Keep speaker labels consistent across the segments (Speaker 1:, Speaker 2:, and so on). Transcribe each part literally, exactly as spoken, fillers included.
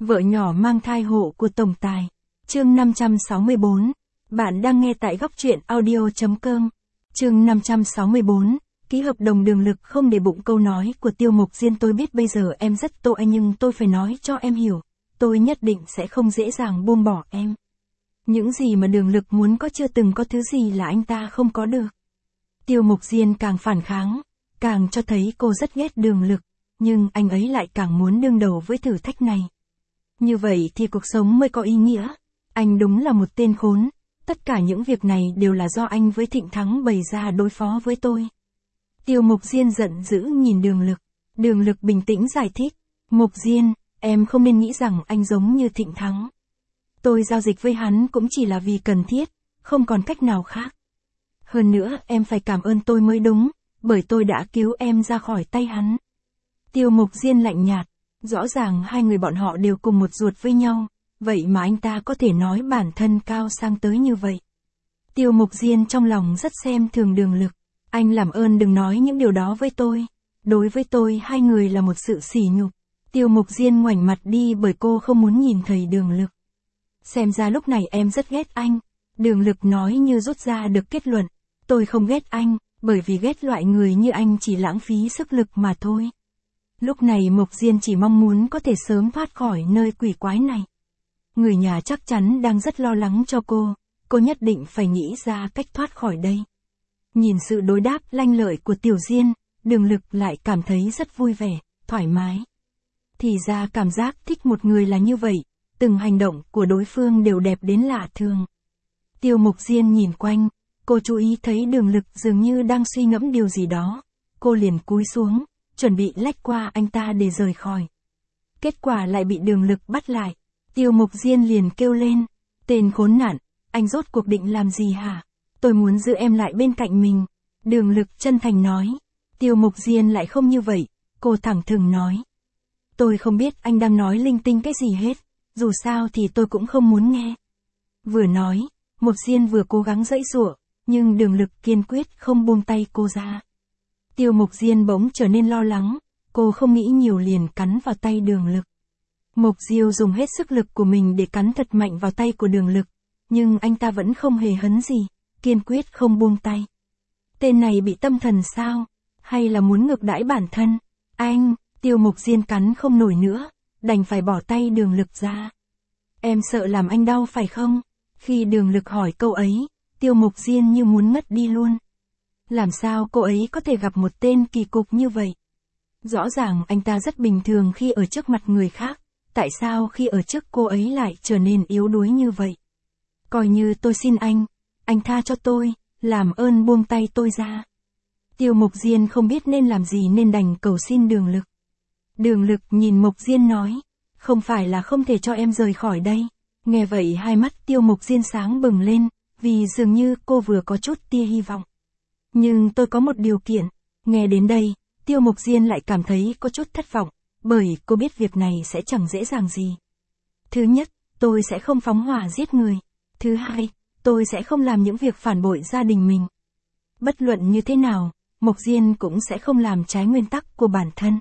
Speaker 1: Vợ nhỏ mang thai hộ của tổng tài. Chương năm trăm sáu mươi bốn. Bạn đang nghe tại góc truyện audio chấm com. Chương năm trăm sáu mươi bốn. Ký hợp đồng đường lực không để bụng câu nói của Tiêu Mục Diên. Tôi biết bây giờ em rất tội nhưng tôi phải nói cho em hiểu. Tôi nhất định sẽ không dễ dàng buông bỏ em. Những gì mà đường lực muốn có chưa từng có thứ gì là anh ta không có được. Tiêu Mục Diên càng phản kháng, càng cho thấy cô rất ghét đường lực, nhưng anh ấy lại càng muốn đương đầu với thử thách này. Như vậy thì cuộc sống mới có ý nghĩa. Anh đúng là một tên khốn. Tất cả những việc này đều là do anh với Thịnh Thắng bày ra đối phó với tôi. Tiêu Mục Diên giận dữ nhìn đường lực. Đường lực bình tĩnh giải thích. Mục Diên, em không nên nghĩ rằng anh giống như Thịnh Thắng. Tôi giao dịch với hắn cũng chỉ là vì cần thiết, không còn cách nào khác. Hơn nữa em phải cảm ơn tôi mới đúng, bởi tôi đã cứu em ra khỏi tay hắn. Tiêu Mục Diên lạnh nhạt. Rõ ràng hai người bọn họ đều cùng một ruột với nhau, vậy mà anh ta có thể nói bản thân cao sang tới như vậy. Tiêu Mục Diên trong lòng rất xem thường đường lực. Anh làm ơn đừng nói những điều đó với tôi. Đối với tôi hai người là một sự sỉ nhục. Tiêu Mục Diên ngoảnh mặt đi bởi cô không muốn nhìn thấy đường lực. Xem ra lúc này em rất ghét anh. Đường lực nói như rút ra được kết luận. Tôi không ghét anh, bởi vì ghét loại người như anh chỉ lãng phí sức lực mà thôi. Lúc này Mục Diên chỉ mong muốn có thể sớm thoát khỏi nơi quỷ quái này. Người nhà chắc chắn đang rất lo lắng cho cô, cô nhất định phải nghĩ ra cách thoát khỏi đây. Nhìn sự đối đáp lanh lợi của Tiểu Diên, đường lực lại cảm thấy rất vui vẻ, thoải mái. Thì ra cảm giác thích một người là như vậy, từng hành động của đối phương đều đẹp đến lạ thường. Tiêu Mục Diên nhìn quanh, cô chú ý thấy đường lực dường như đang suy ngẫm điều gì đó. Cô liền cúi xuống, chuẩn bị lách qua anh ta để rời khỏi. Kết quả lại bị đường lực bắt lại. Tiêu Mục Diên liền kêu lên. Tên khốn nạn, anh rốt cuộc định làm gì hả? Tôi muốn giữ em lại bên cạnh mình. Đường lực chân thành nói. Tiêu Mục Diên lại không như vậy. Cô thẳng thừng nói. Tôi không biết anh đang nói linh tinh cái gì hết. Dù sao thì tôi cũng không muốn nghe. Vừa nói, Mục Diên vừa cố gắng giãy giụa, nhưng đường lực kiên quyết không buông tay cô ra. Tiêu Mục Diên bỗng trở nên lo lắng, cô không nghĩ nhiều liền cắn vào tay đường lực. Mục Diêu dùng hết sức lực của mình để cắn thật mạnh vào tay của đường lực, nhưng anh ta vẫn không hề hấn gì, kiên quyết không buông tay. Tên này bị tâm thần sao? Hay là muốn ngược đãi bản thân? Anh, Tiêu Mục Diên cắn không nổi nữa, đành phải bỏ tay đường lực ra. Em sợ làm anh đau phải không? Khi đường lực hỏi câu ấy, Tiêu Mục Diên như muốn ngất đi luôn. Làm sao cô ấy có thể gặp một tên kỳ cục như vậy? Rõ ràng anh ta rất bình thường khi ở trước mặt người khác, tại sao khi ở trước cô ấy lại trở nên yếu đuối như vậy? Coi như tôi xin anh, anh tha cho tôi, làm ơn buông tay tôi ra. Tiêu Mục Diên không biết nên làm gì nên đành cầu xin đường lực. Đường lực nhìn Mục Diên nói, không phải là không thể cho em rời khỏi đây. Nghe vậy hai mắt Tiêu Mục Diên sáng bừng lên, vì dường như cô vừa có chút tia hy vọng. Nhưng tôi có một điều kiện. Nghe đến đây, Tiêu Mục Diên lại cảm thấy có chút thất vọng, bởi cô biết việc này sẽ chẳng dễ dàng gì. Thứ nhất, tôi sẽ không phóng hỏa giết người. Thứ hai, tôi sẽ không làm những việc phản bội gia đình mình. Bất luận như thế nào, Mục Diên cũng sẽ không làm trái nguyên tắc của bản thân.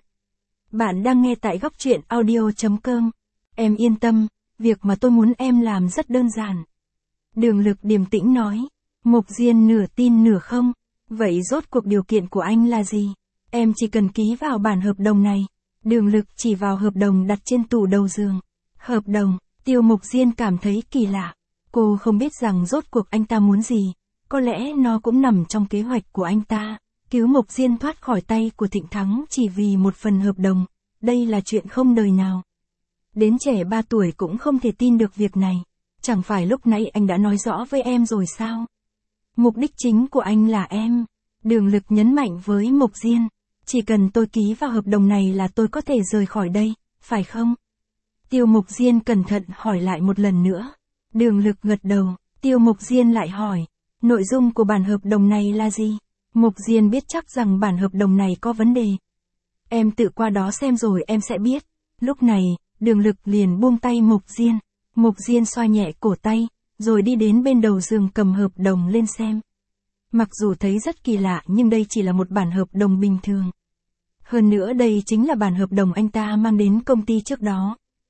Speaker 1: Bạn đang nghe tại góc truyện audio chấm com. Em yên tâm, việc mà tôi muốn em làm rất đơn giản. Đường lực điềm tĩnh nói. Mục Diên nửa tin nửa không. Vậy rốt cuộc điều kiện của anh là gì? Em chỉ cần ký vào bản hợp đồng này. Đường lực chỉ vào hợp đồng đặt trên tủ đầu giường. Hợp đồng, Tiêu Mục Diên cảm thấy kỳ lạ. Cô không biết rằng rốt cuộc anh ta muốn gì. Có lẽ nó cũng nằm trong kế hoạch của anh ta. Cứu Mục Diên thoát khỏi tay của Thịnh Thắng chỉ vì một phần hợp đồng. Đây là chuyện không đời nào. Đến trẻ ba tuổi cũng không thể tin được việc này. Chẳng phải lúc nãy anh đã nói rõ với em rồi sao? Mục đích chính của anh là em. Đường lực nhấn mạnh với Mục Diên. Chỉ cần tôi ký vào hợp đồng này là tôi có thể rời khỏi đây, phải không? Tiêu Mục Diên cẩn thận hỏi lại một lần nữa. Đường lực gật đầu. Tiêu Mục Diên lại hỏi. Nội dung của bản hợp đồng này là gì? Mục Diên biết chắc rằng bản hợp đồng này có vấn đề. Em tự qua đó xem rồi em sẽ biết. Lúc này, đường lực liền buông tay Mục Diên. Mục Diên xoa nhẹ cổ tay, rồi đi đến bên đầu giường cầm hợp đồng lên xem. Mặc dù thấy rất kỳ lạ nhưng đây chỉ là một bản hợp đồng bình thường. Hơn nữa đây chính là bản hợp đồng anh ta mang đến công ty trước đó.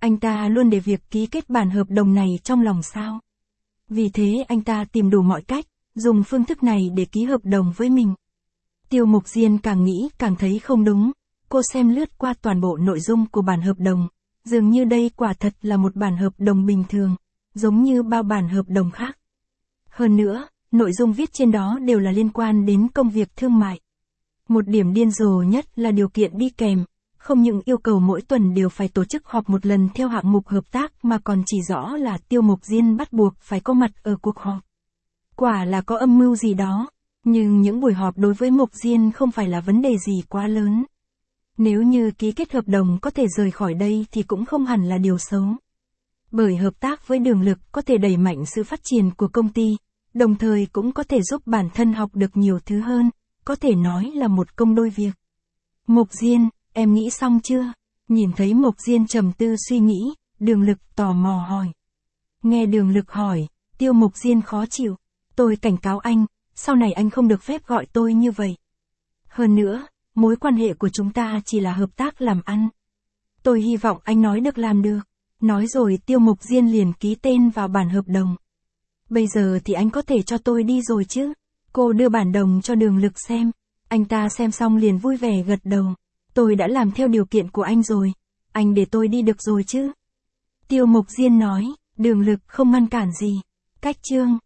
Speaker 1: Anh ta luôn để việc ký kết bản hợp đồng này trong lòng sao? Vì thế anh ta tìm đủ mọi cách, dùng phương thức này để ký hợp đồng với mình. Tiêu Mục Diên càng nghĩ càng thấy không đúng, cô xem lướt qua toàn bộ nội dung của bản hợp đồng, dường như đây quả thật là một bản hợp đồng bình thường, giống như bao bản hợp đồng khác. Hơn nữa, nội dung viết trên đó đều là liên quan đến công việc thương mại. Một điểm điên rồ nhất là điều kiện đi kèm, không những yêu cầu mỗi tuần đều phải tổ chức họp một lần theo hạng mục hợp tác mà còn chỉ rõ là Tiêu Mục Diên bắt buộc phải có mặt ở cuộc họp. Quả là có âm mưu gì đó, nhưng những buổi họp đối với Mục Diên không phải là vấn đề gì quá lớn. Nếu như ký kết hợp đồng có thể rời khỏi đây thì cũng không hẳn là điều xấu. Bởi hợp tác với Đường Lực có thể đẩy mạnh sự phát triển của công ty, đồng thời cũng có thể giúp bản thân học được nhiều thứ hơn, có thể nói là một công đôi việc. Mục Diên, em nghĩ xong chưa? Nhìn thấy Mục Diên trầm tư suy nghĩ, Đường Lực tò mò hỏi. Nghe Đường Lực hỏi, Tiêu Mục Diên khó chịu. Tôi cảnh cáo anh, sau này anh không được phép gọi tôi như vậy. Hơn nữa, mối quan hệ của chúng ta chỉ là hợp tác làm ăn. Tôi hy vọng anh nói được làm được. Nói rồi Tiêu Mục Diên liền ký tên vào bản hợp đồng. Bây giờ thì anh có thể cho tôi đi rồi chứ? Cô đưa bản đồng cho Đường Lực xem. Anh ta xem xong liền vui vẻ gật đầu. Tôi đã làm theo điều kiện của anh rồi. Anh để tôi đi được rồi chứ? Tiêu Mục Diên nói, Đường Lực không ngăn cản gì. Cách chương